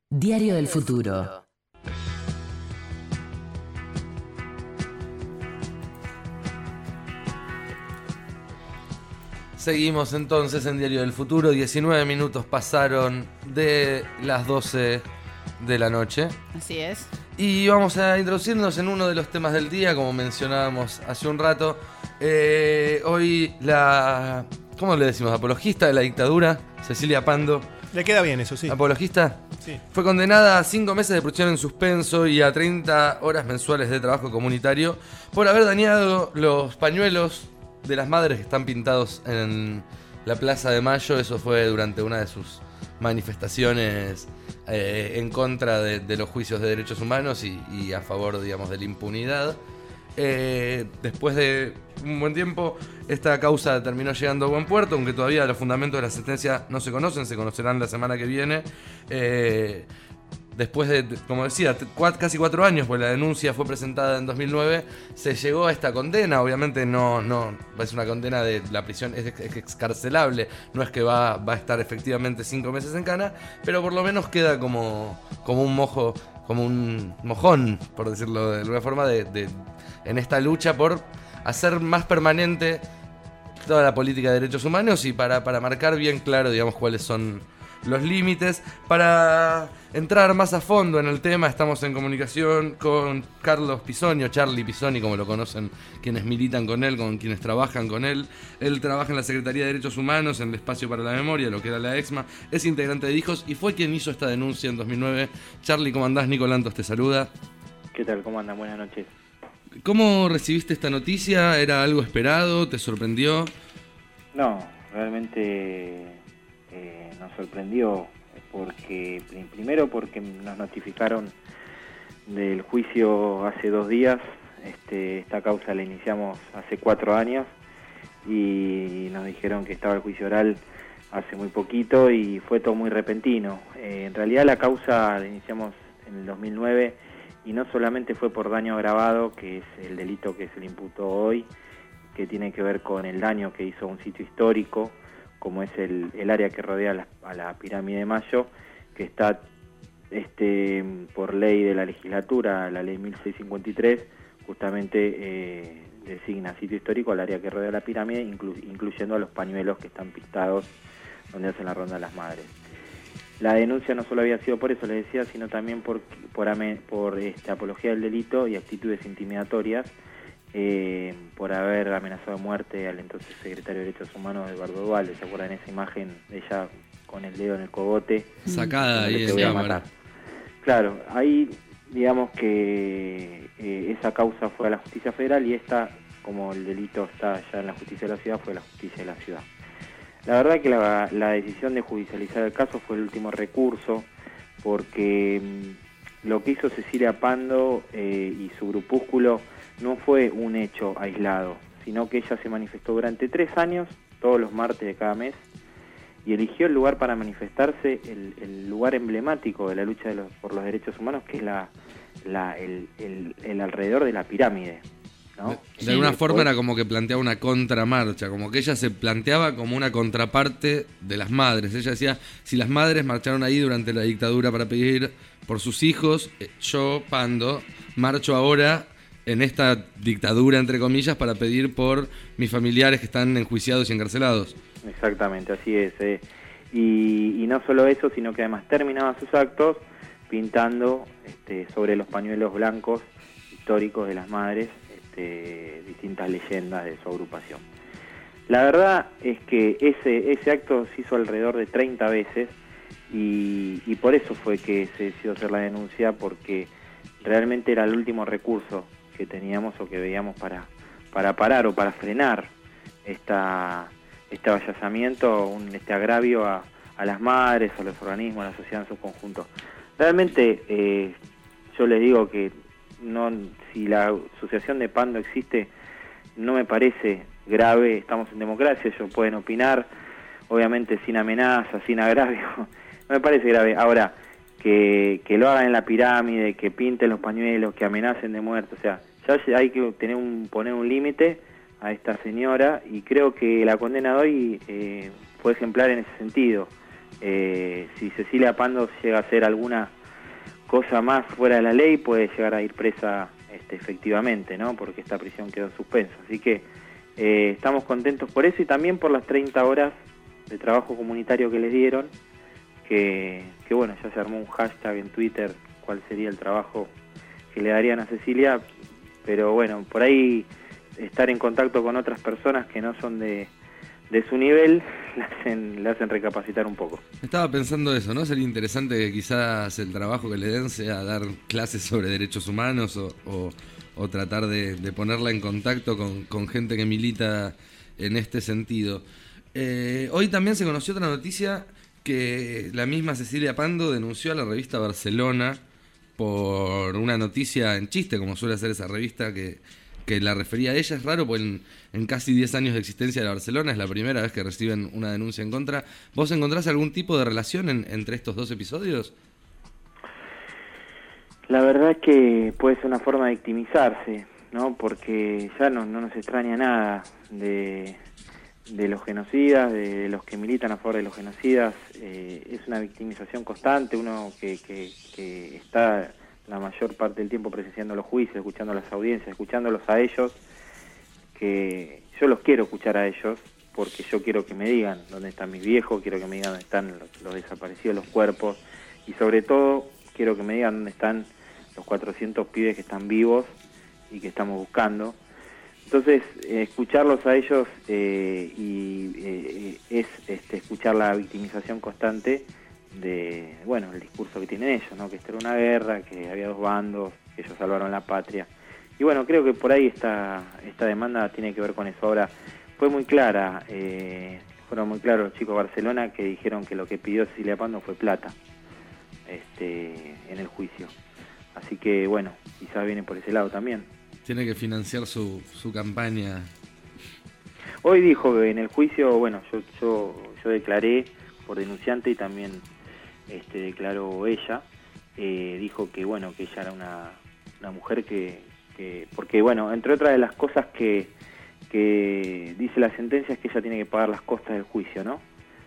Diario del Futuro. Seguimos entonces en Diario del Futuro. 19 minutos pasaron de las 12 de la noche. Así es. Y vamos a introducirnos en uno de los temas del día, como mencionábamos hace un rato. Hoy la... ¿Cómo le decimos? Apologista de la dictadura, Cecilia Pando. Le queda bien eso, sí. ¿Apologista? Sí. Fue condenada a 5 meses de prisión en suspenso y a 30 horas mensuales de trabajo comunitario por haber dañado los pañuelos de las madres que están pintados en la Plaza de Mayo. Eso fue durante una de sus manifestaciones en contra de los juicios de derechos humanos y a favor, digamos, de la impunidad. Después de un buen tiempo, esta causa terminó llegando a buen puerto, aunque todavía los fundamentos de la sentencia no se conocen, se conocerán la semana que viene. Después de, como decía, casi 4 años, pues la denuncia fue presentada en 2009, se llegó a esta condena. Obviamente no es una condena de la prisión, es excarcelable, no es que va a estar efectivamente 5 meses en cana, pero por lo menos queda como un mojo, como un mojón, por decirlo de alguna forma, en esta lucha por hacer más permanente toda la política de derechos humanos y para marcar bien claro, digamos, cuáles son los límites. Para entrar más a fondo en el tema, estamos en comunicación con Carlos Pisoni, o Charlie Pisoni, como lo conocen quienes militan con él, con quienes trabajan con él. Él trabaja en la Secretaría de Derechos Humanos, en el Espacio para la Memoria, lo que era la EXMA, es integrante de Hijos y fue quien hizo esta denuncia en 2009. Charlie, ¿cómo andás? Nico Lantos te saluda. ¿Qué tal? ¿Cómo andan? Buenas noches. ¿Cómo recibiste esta noticia? ¿Era algo esperado? ¿Te sorprendió? No, realmente nos sorprendió porque primero porque nos notificaron del juicio hace 2 días. Esta causa la iniciamos hace 4 años y nos dijeron que estaba el juicio oral hace muy poquito y fue todo muy repentino. En realidad la causa la iniciamos en el 2009 y no solamente fue por daño agravado, que es el delito que se le imputó hoy, que tiene que ver con el daño que hizo a un sitio histórico, como es el área que rodea a la Pirámide de Mayo, que está por ley de la legislatura, la ley 1653, justamente designa sitio histórico al área que rodea la pirámide, incluyendo a los pañuelos que están pintados donde hacen la ronda las madres. La denuncia no solo había sido por eso, les decía, sino también por apología del delito y actitudes intimidatorias, por haber amenazado de muerte al entonces secretario de Derechos Humanos, Eduardo Duhalde. ¿Se acuerdan esa imagen de ella con el dedo en el cogote? Sacada ahí de cámara. Claro, ahí digamos que esa causa fue a la justicia federal y esta, como el delito está ya en la justicia de la ciudad, fue a la justicia de la ciudad. La verdad que la decisión de judicializar el caso fue el último recurso, porque lo que hizo Cecilia Pando y su grupúsculo no fue un hecho aislado, sino que ella se manifestó durante 3 años, todos los martes de cada mes, y eligió el lugar para manifestarse, el lugar emblemático de la lucha por los derechos humanos, que es el alrededor de la pirámide, ¿no? De alguna forma era como que planteaba una contramarcha, como que ella se planteaba como una contraparte de las madres. Ella decía, si las madres marcharon ahí durante la dictadura para pedir por sus hijos, yo, Pando, marcho ahora en esta dictadura, entre comillas, para pedir por mis familiares que están enjuiciados y encarcelados. Exactamente, así es. Y no solo eso, sino que además terminaba sus actos pintando sobre los pañuelos blancos históricos de las madres distintas leyendas de su agrupación. La verdad es que ese acto se hizo alrededor de 30 veces y por eso fue que se decidió hacer la denuncia, porque realmente era el último recurso que teníamos o que veíamos para parar o para frenar este avallazamiento, este agravio a las madres, a los organismos, a la sociedad en su conjunto. Realmente yo les digo que si la asociación de Pando existe, no me parece grave. Estamos en democracia, ellos pueden opinar, obviamente sin amenaza, sin agravio. No me parece grave. Ahora, que lo hagan en la pirámide, que pinten los pañuelos, que amenacen de muerte, o sea, ya hay que poner un límite a esta señora, y creo que la condena de hoy fue ejemplar en ese sentido. Si Cecilia Pando llega a hacer alguna cosa más fuera de la ley puede llegar a ir presa efectivamente, ¿no? Porque esta prisión quedó en suspenso. Así que estamos contentos por eso y también por las 30 horas de trabajo comunitario que les dieron, que bueno, ya se armó un hashtag en Twitter, cuál sería el trabajo que le darían a Cecilia, pero bueno, por ahí estar en contacto con otras personas que no son de su nivel, le hacen recapacitar un poco. Estaba pensando eso, ¿no? Sería interesante que quizás el trabajo que le den sea dar clases sobre derechos humanos o tratar de ponerla en contacto con gente que milita en este sentido. Hoy también se conoció otra noticia que la misma Cecilia Pando denunció a la revista Barcelona por una noticia en chiste, como suele hacer esa revista que la refería a ella. Es raro, porque en casi 10 años de existencia de la Barcelona es la primera vez que reciben una denuncia en contra. ¿Vos encontrás algún tipo de relación entre estos dos episodios? La verdad es que puede ser una forma de victimizarse, ¿no? Porque ya no nos extraña nada de los genocidas, de los que militan a favor de los genocidas. Es una victimización constante, uno que está la mayor parte del tiempo presenciando los juicios, escuchando las audiencias, escuchándolos a ellos, que yo los quiero escuchar a ellos, porque yo quiero que me digan dónde están mis viejos, quiero que me digan dónde están los desaparecidos, los cuerpos, y sobre todo quiero que me digan dónde están los 400 pibes que están vivos y que estamos buscando. Entonces, escucharlos a ellos es escuchar la victimización constante de, bueno, el discurso que tienen ellos, ¿no? Que esta era una guerra, que había dos bandos, que ellos salvaron la patria. Y bueno, creo que por ahí esta demanda tiene que ver con eso. Ahora, fue muy clara, fueron muy claros los chicos de Barcelona que dijeron que lo que pidió Cecilia Pando fue plata en el juicio. Así que bueno, quizás viene por ese lado también. Tiene que financiar su campaña. Hoy dijo que en el juicio, bueno, yo declaré por denunciante y también declaró ella. Dijo que bueno, que ella era una mujer que porque bueno, entre otras de las cosas que dice la sentencia es que ella tiene que pagar las costas del juicio, ¿no?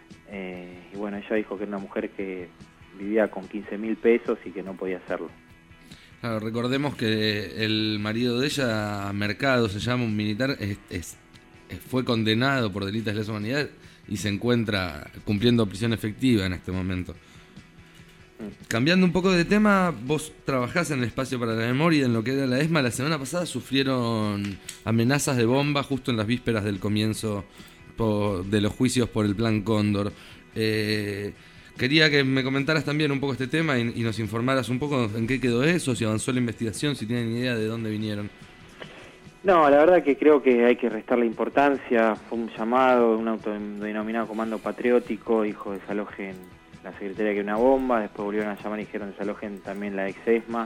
Y bueno, ella dijo que era una mujer que vivía con 15.000 pesos y que no podía hacerlo. Claro, recordemos que el marido de ella, Mercado, se llama, un militar, fue condenado por delitos de lesa humanidad y se encuentra cumpliendo prisión efectiva en este momento. Cambiando un poco de tema, vos trabajás en el Espacio para la Memoria, en lo que era la ESMA. La semana pasada sufrieron amenazas de bomba justo en las vísperas del comienzo de los juicios por el Plan Cóndor. Quería que me comentaras también un poco este tema y nos informaras un poco en qué quedó eso, si avanzó la investigación, si tienen idea de dónde vinieron. No, la verdad que creo que hay que restarle importancia. Fue un llamado, un autodenominado Comando Patriótico, dijo desalojen la Secretaría que una bomba, después volvieron a llamar y dijeron desalojen también la ex-ESMA.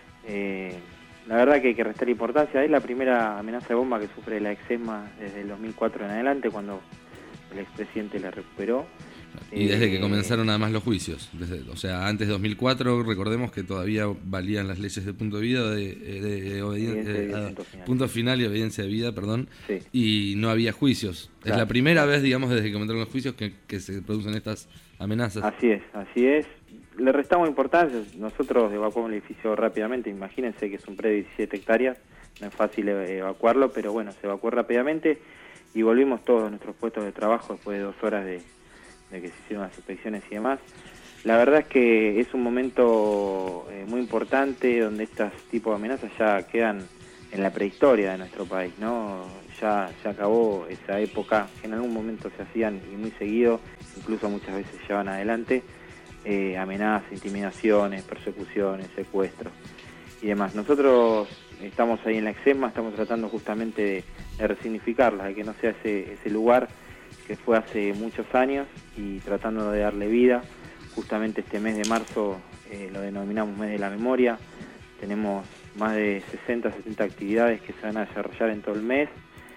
La verdad que hay que restarle importancia. Es la primera amenaza de bomba que sufre la ex-ESMA desde el 2004 en adelante, cuando el expresidente la recuperó. Y desde que comenzaron además los juicios, o sea, antes de 2004, recordemos que todavía valían las leyes de punto de vida, de obediencia, punto final y obediencia de vida, perdón, sí. Y no había juicios. Claro. Es la primera vez, digamos, desde que comenzaron los juicios que se producen estas amenazas. Así es. Le restamos importancia, nosotros evacuamos el edificio rápidamente, imagínense que es un predio de 17 hectáreas, no es fácil evacuarlo, pero bueno, se evacuó rápidamente y volvimos todos a nuestros puestos de trabajo después de 2 horas de que se hicieron las inspecciones y demás. La verdad es que es un momento muy importante donde estos tipos de amenazas ya quedan en la prehistoria de nuestro país, ¿no? Ya acabó esa época que en algún momento se hacían y muy seguido, incluso muchas veces llevan adelante amenazas, intimidaciones, persecuciones, secuestros y demás. Nosotros estamos ahí en la EXESMA, estamos tratando justamente de resignificarla, de que no sea ese lugar que fue hace muchos años y tratando de darle vida. Justamente este mes de marzo lo denominamos mes de la memoria. Tenemos más de 60, 70 actividades que se van a desarrollar en todo el mes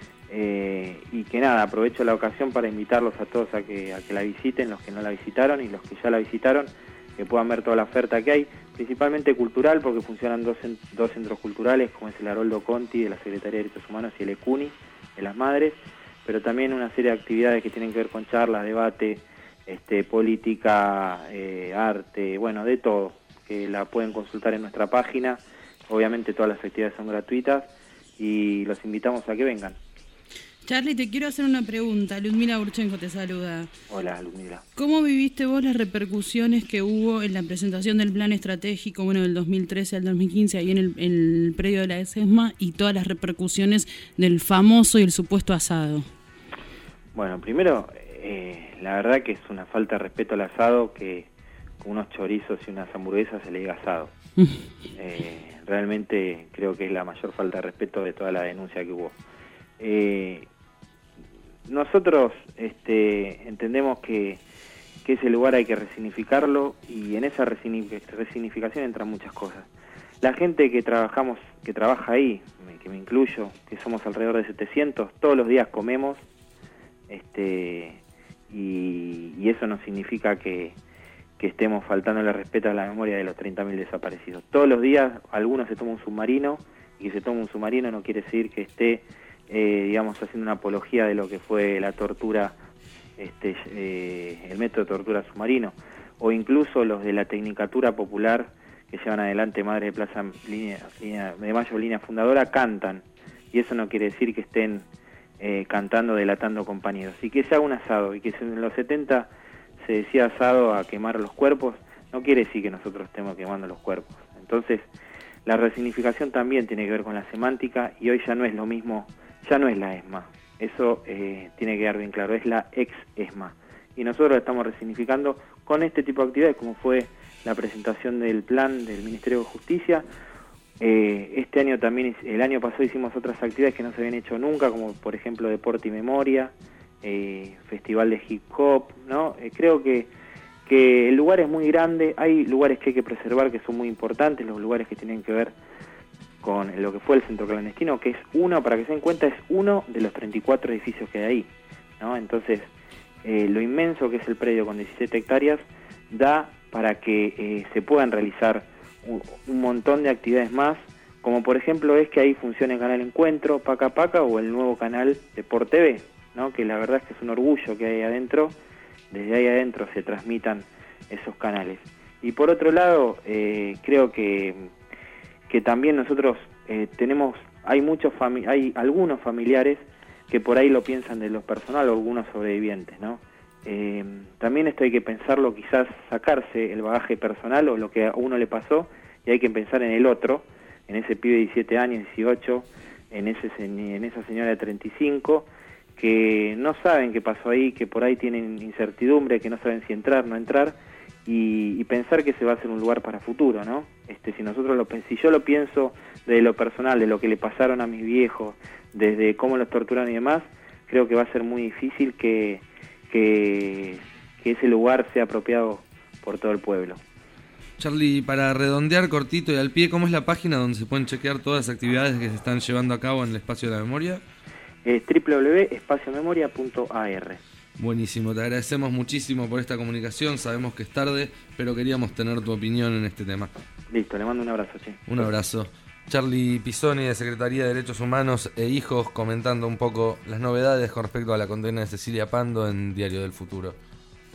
y que nada, aprovecho la ocasión para invitarlos a todos a que la visiten, los que no la visitaron y los que ya la visitaron, que puedan ver toda la oferta que hay, principalmente cultural, porque funcionan dos centros culturales, como es el Haroldo Conti de la Secretaría de Derechos Humanos y el ECUNI de las Madres, pero también una serie de actividades que tienen que ver con charlas, debate, política, arte, bueno, de todo. que la pueden consultar en nuestra página. Obviamente todas las actividades son gratuitas y los invitamos a que vengan. Charly, te quiero hacer una pregunta. Ludmila Burchenko te saluda. Hola, Ludmila. ¿Cómo viviste vos las repercusiones que hubo en la presentación del plan estratégico, del 2013 al 2015, ahí en el predio de la ESMA, y todas las repercusiones del famoso y el supuesto asado? Bueno, primero, la verdad que es una falta de respeto al asado que con unos chorizos y unas hamburguesas se le diga asado. Realmente creo que es la mayor falta de respeto de toda la denuncia que hubo. Nosotros entendemos que ese lugar hay que resignificarlo, y en esa resignificación entran muchas cosas. La gente que trabaja ahí, que me incluyo, que somos alrededor de 700, todos los días comemos, y eso no significa que estemos faltándole respeto a la memoria de los 30.000 desaparecidos. Todos los días algunos se toma un submarino, y que se toma un submarino no quiere decir que esté haciendo una apología de lo que fue la tortura, el método de tortura submarino, o incluso los de la Tecnicatura Popular que llevan adelante Madre de Plaza de Mayo, línea fundadora, cantan, y eso no quiere decir que estén cantando, delatando compañeros. Y que se haga un asado, y que en los 70 se decía asado a quemar los cuerpos, no quiere decir que nosotros estemos quemando los cuerpos. Entonces, la resignificación también tiene que ver con la semántica, y hoy ya no es lo mismo, ya no es la ESMA. Eso tiene que quedar bien claro, es la ex-ESMA. Y nosotros la estamos resignificando con este tipo de actividades, como fue la presentación del plan del Ministerio de Justicia. Este año también, el año pasado hicimos otras actividades que no se habían hecho nunca, como por ejemplo Deporte y Memoria, Festival de Hip Hop, ¿no? Creo que el lugar es muy grande, hay lugares que hay que preservar que son muy importantes, los lugares que tienen que ver con lo que fue el centro clandestino, que es uno, para que se den cuenta, es uno de los 34 edificios que hay ahí, ¿no? Entonces, lo inmenso que es el predio con 17 hectáreas da para que se puedan realizar un montón de actividades más, como por ejemplo es que ahí funcione el canal Encuentro, Paca Paca, o el nuevo canal Deport TV, ¿no? Que la verdad es que es un orgullo que hay adentro, desde ahí adentro se transmitan esos canales. Y por otro lado, creo que también nosotros hay algunos familiares que por ahí lo piensan de lo personal, o algunos sobrevivientes, ¿no? También esto hay que pensarlo, quizás sacarse el bagaje personal o lo que a uno le pasó, y hay que pensar en el otro, en ese pibe de 17 años, 18, en esa señora de 35, que no saben qué pasó ahí, que por ahí tienen incertidumbre, que no saben si entrar, no entrar, y pensar que se va a hacer un lugar para futuro, ¿no? Si yo lo pienso de lo personal, de lo que le pasaron a mis viejos, desde cómo los torturaron y demás, creo que va a ser muy difícil que ese lugar sea apropiado por todo el pueblo. Charly, para redondear cortito y al pie, ¿cómo es la página donde se pueden chequear todas las actividades que se están llevando a cabo en el Espacio de la Memoria? www.espaciomemoria.ar. Buenísimo, te agradecemos muchísimo por esta comunicación, sabemos que es tarde, pero queríamos tener tu opinión en este tema. Listo, le mando un abrazo, che. Un abrazo. Charly Pisoni, de Secretaría de Derechos Humanos e Hijos, comentando un poco las novedades con respecto a la condena de Cecilia Pando en Diario del Futuro.